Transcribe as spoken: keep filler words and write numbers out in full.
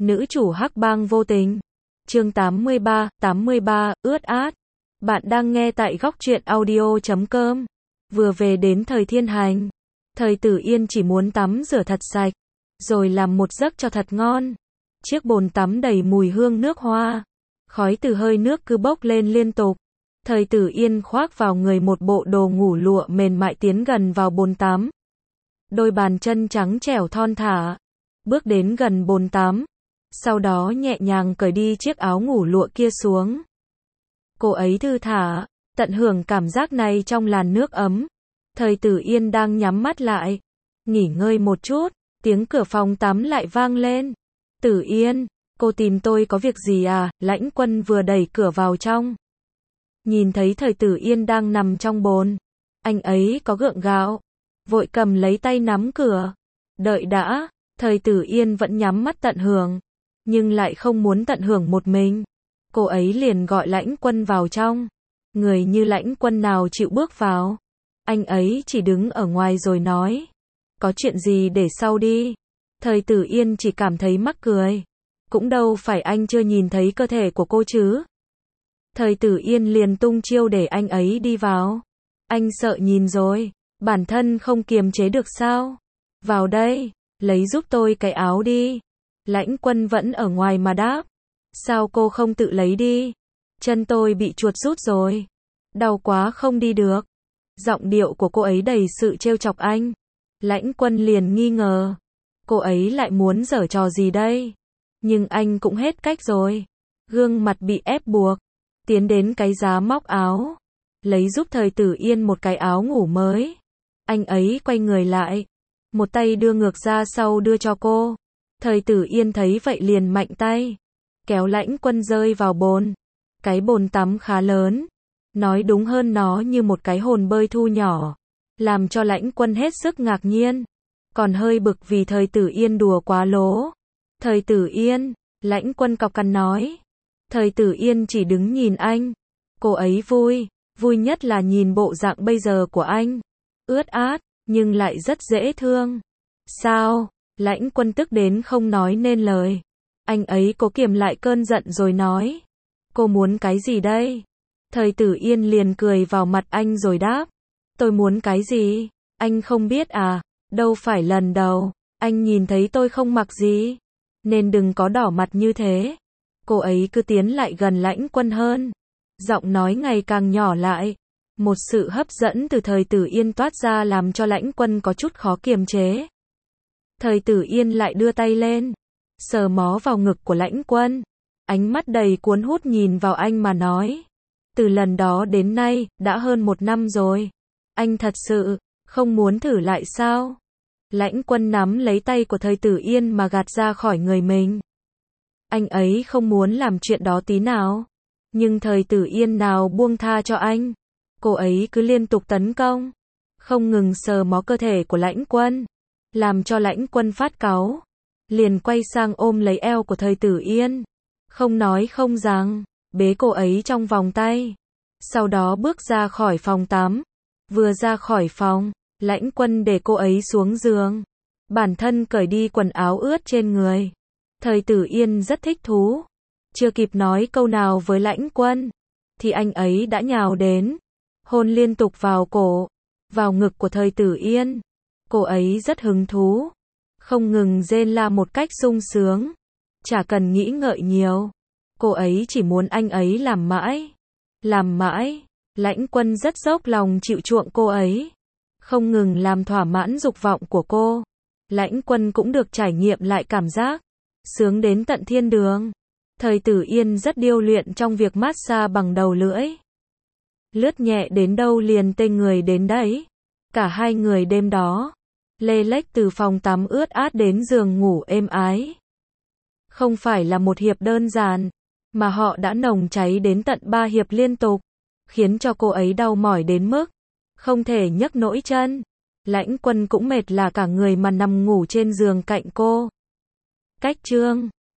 Nữ chủ hắc bang vô tình. Chương tám mươi ba, tám mươi ba, ướt át. Bạn đang nghe tại góc truyện audio chấm com. Vừa về đến thời thiên hành. Thời Tử Yên chỉ muốn tắm rửa thật sạch, rồi làm một giấc cho thật ngon. Chiếc bồn tắm đầy mùi hương nước hoa. Khói từ hơi nước cứ bốc lên liên tục. Thời Tử Yên khoác vào người một bộ đồ ngủ lụa mềm mại tiến gần vào bồn tắm. Đôi bàn chân trắng trẻo thon thả. Bước đến gần bồn tắm. Sau đó nhẹ nhàng cởi đi chiếc áo ngủ lụa kia xuống. Cô ấy thư thả, tận hưởng cảm giác này trong làn nước ấm. Thời Tử Yên đang nhắm mắt lại, nghỉ ngơi một chút, tiếng cửa phòng tắm lại vang lên. Tử Yên, cô tìm tôi có việc gì à? Lãnh Quân vừa đẩy cửa vào trong. Nhìn thấy Thời Tử Yên đang nằm trong bồn, anh ấy có gượng gạo, vội cầm lấy tay nắm cửa. Đợi đã, Thời Tử Yên vẫn nhắm mắt tận hưởng, nhưng lại không muốn tận hưởng một mình. Cô ấy liền gọi Lãnh Quân vào trong. Người như Lãnh Quân nào chịu bước vào. Anh ấy chỉ đứng ở ngoài rồi nói, có chuyện gì để sau đi. Thời Tử Yên chỉ cảm thấy mắc cười. Cũng đâu phải anh chưa nhìn thấy cơ thể của cô chứ. Thời Tử Yên liền tung chiêu để anh ấy đi vào. Anh sợ nhìn rồi, bản thân không kiềm chế được sao? Vào đây, lấy giúp tôi cái áo đi. Lãnh Quân vẫn ở ngoài mà đáp. Sao cô không tự lấy đi? Chân tôi bị chuột rút rồi. Đau quá không đi được. Giọng điệu của cô ấy đầy sự trêu chọc anh. Lãnh Quân liền nghi ngờ. Cô ấy lại muốn giở trò gì đây? Nhưng anh cũng hết cách rồi. Gương mặt bị ép buộc. Tiến đến cái giá móc áo. Lấy giúp Thời Tử Yên một cái áo ngủ mới. Anh ấy quay người lại. Một tay đưa ngược ra sau đưa cho cô. Thời Tử Yên thấy vậy liền mạnh tay. Kéo Lãnh Quân rơi vào bồn. Cái bồn tắm khá lớn. Nói đúng hơn nó như một cái hồn bơi thu nhỏ. Làm cho Lãnh Quân hết sức ngạc nhiên. Còn hơi bực vì Thời Tử Yên đùa quá lố. Thời Tử Yên, Lãnh Quân cọc cằn nói. Thời Tử Yên chỉ đứng nhìn anh. Cô ấy vui, vui nhất là nhìn bộ dạng bây giờ của anh. Ướt át, nhưng lại rất dễ thương. Sao? Lãnh Quân tức đến không nói nên lời. Anh ấy cố kiềm lại cơn giận rồi nói. Cô muốn cái gì đây? Thời Tử Yên liền cười vào mặt anh rồi đáp. Tôi muốn cái gì? Anh không biết à? Đâu phải lần đầu. Anh nhìn thấy tôi không mặc gì. Nên đừng có đỏ mặt như thế. Cô ấy cứ tiến lại gần Lãnh Quân hơn. Giọng nói ngày càng nhỏ lại. Một sự hấp dẫn từ Thời Tử Yên toát ra làm cho Lãnh Quân có chút khó kiềm chế. Thời Tử Yên lại đưa tay lên. Sờ mó vào ngực của Lãnh Quân. Ánh mắt đầy cuốn hút nhìn vào anh mà nói. Từ lần đó đến nay, đã hơn một năm rồi. Anh thật sự, không muốn thử lại sao? Lãnh Quân nắm lấy tay của Thời Tử Yên mà gạt ra khỏi người mình. Anh ấy không muốn làm chuyện đó tí nào. Nhưng Thời Tử Yên nào buông tha cho anh. Cô ấy cứ liên tục tấn công. Không ngừng sờ mó cơ thể của Lãnh Quân. Làm cho Lãnh Quân phát cáu. Liền quay sang ôm lấy eo của Thời Tử Yên. Không nói không rằng, bế cô ấy trong vòng tay. Sau đó bước ra khỏi phòng tắm. Vừa ra khỏi phòng, Lãnh Quân để cô ấy xuống giường. Bản thân cởi đi quần áo ướt trên người. Thời Tử Yên rất thích thú. Chưa kịp nói câu nào với Lãnh Quân, thì anh ấy đã nhào đến. Hôn liên tục vào cổ, vào ngực của Thời Tử Yên. Cô ấy rất hứng thú. Không ngừng rên la một cách sung sướng. Chả cần nghĩ ngợi nhiều. Cô ấy chỉ muốn anh ấy làm mãi. Làm mãi. Lãnh Quân rất dốc lòng chịu chuộng cô ấy. Không ngừng làm thỏa mãn dục vọng của cô. Lãnh Quân cũng được trải nghiệm lại cảm giác sướng đến tận thiên đường. Thời Tử Yên rất điêu luyện trong việc massage bằng đầu lưỡi. Lướt nhẹ đến đâu liền tê người đến đấy. Cả hai người đêm đó lê lếch từ phòng tắm ướt át đến giường ngủ êm ái. Không phải là một hiệp đơn giản, mà họ đã nồng cháy đến tận ba hiệp liên tục, khiến cho cô ấy đau mỏi đến mức không thể nhấc nổi chân. Lãnh Quân cũng mệt là cả người mà nằm ngủ trên giường cạnh cô. Cách chương